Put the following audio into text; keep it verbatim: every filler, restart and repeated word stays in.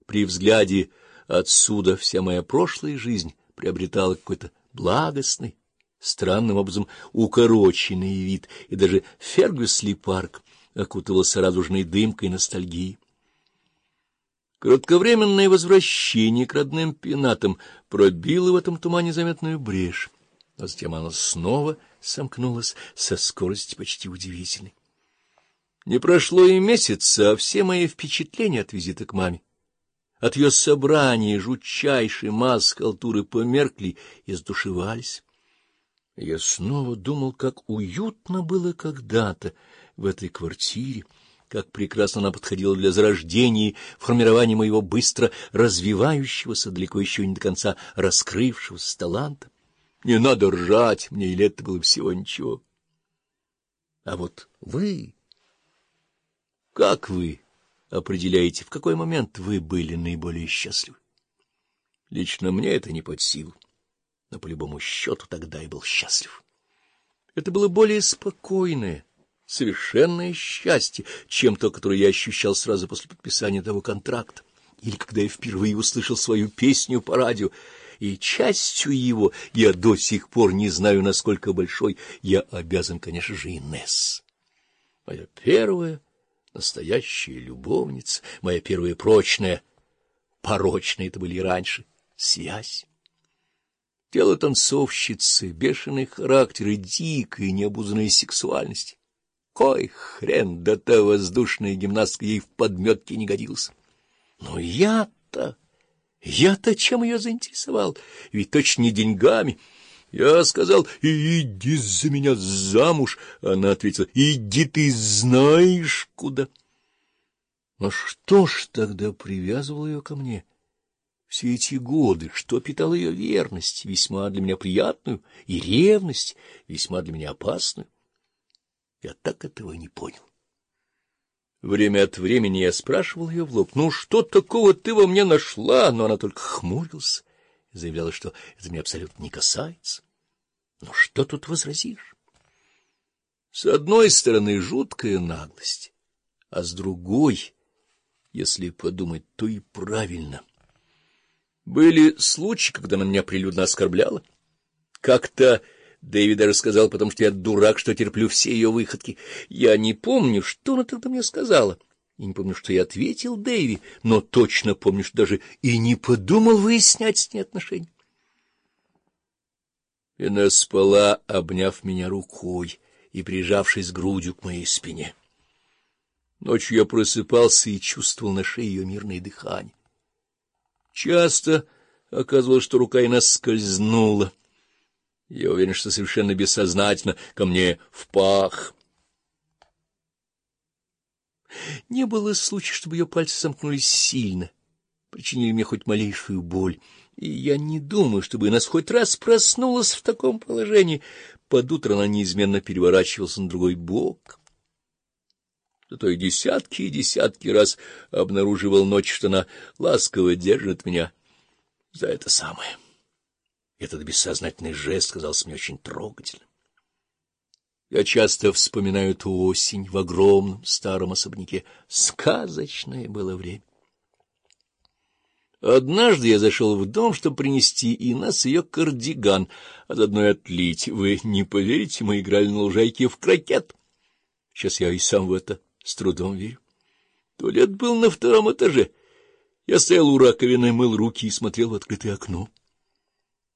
при взгляде отсюда вся моя прошлая жизнь приобретала какой-то благостный, странным образом укороченный вид, и даже Фергюсли-парк окутывался радужной дымкой ностальгии. Кратковременное возвращение к родным пенатам пробило в этом тумане заметную брешь, а затем оно снова сомкнулось со скоростью почти удивительной. Не прошло и месяца, а все мои впечатления от визита к маме, от ее собрания жутчайшей масс халтуры померкли и сдушевались. Я снова думал, как уютно было когда-то в этой квартире, как прекрасно она подходила для зарождения и формирования моего быстро развивающегося, далеко еще не до конца раскрывшегося таланта. Не надо ржать, мне и лет было всего ничего. А вот вы... Как вы определяете, в какой момент вы были наиболее счастливы? Лично мне это не под силу, но по любому счету тогда и был счастлив. Это было более спокойное, совершенное счастье, чем то, которое я ощущал сразу после подписания того контракта, или когда я впервые услышал свою песню по радио, и частью его я до сих пор не знаю, насколько большой, я обязан, конечно же, Инесс. Моя первая настоящая любовница, моя первая прочная, порочная это были и раньше, связь. Тело танцовщицы, бешеный характер и дикая необузданная сексуальность. Кой хрен, да та воздушная гимнастка ей в подметке не годился. Но я-то, я-то чем ее заинтересовал? Ведь точно не деньгами. Я сказал: иди за меня замуж. Она ответила: иди ты знаешь куда. Но что ж тогда привязывало ее ко мне? Все эти годы, что питало ее верность, весьма для меня приятную, и ревность, весьма для меня опасную? Я так этого не понял. Время от времени я спрашивал ее в лоб: ну что такого ты во мне нашла? Но она только хмурилась и заявляла, что это меня абсолютно не касается. Но что тут возразишь? С одной стороны, жуткая наглость, а с другой, если подумать, то и правильно. Были случаи, когда она меня прилюдно оскорбляла. Как-то Дэвид даже сказал, потому что я дурак, что терплю все ее выходки. Я не помню, что она тогда мне сказала. И не помню, что я ответил Дэви, но точно помню, что даже и не подумал выяснять с ней отношения. Она спала, обняв меня рукой и прижавшись грудью к моей спине. Ночью я просыпался и чувствовал на шее ее мирное дыхание. Часто оказывалось, что рука Инесс скользнула. Я уверен, что совершенно бессознательно ко мне в пах. Не было случая, чтобы ее пальцы сомкнулись сильно, причинили мне хоть малейшую боль. И я не думаю, чтобы Инесс хоть раз проснулась в таком положении. Под утро она неизменно переворачивалась на другой бок. Зато и десятки и десятки раз обнаруживал ночью, что она ласково держит меня за это самое. Этот бессознательный жест казался мне очень трогательным. Я часто вспоминаю ту осень в огромном старом особняке. Сказочное было время. Однажды я зашел в дом, чтобы принести Инесс ее кардиган, а заодно и отлить. Вы не поверите, мы играли на лужайке в крокет. Сейчас я и сам в это с трудом верю. Туалет был на втором этаже. Я стоял у раковины, мыл руки и смотрел в открытое окно.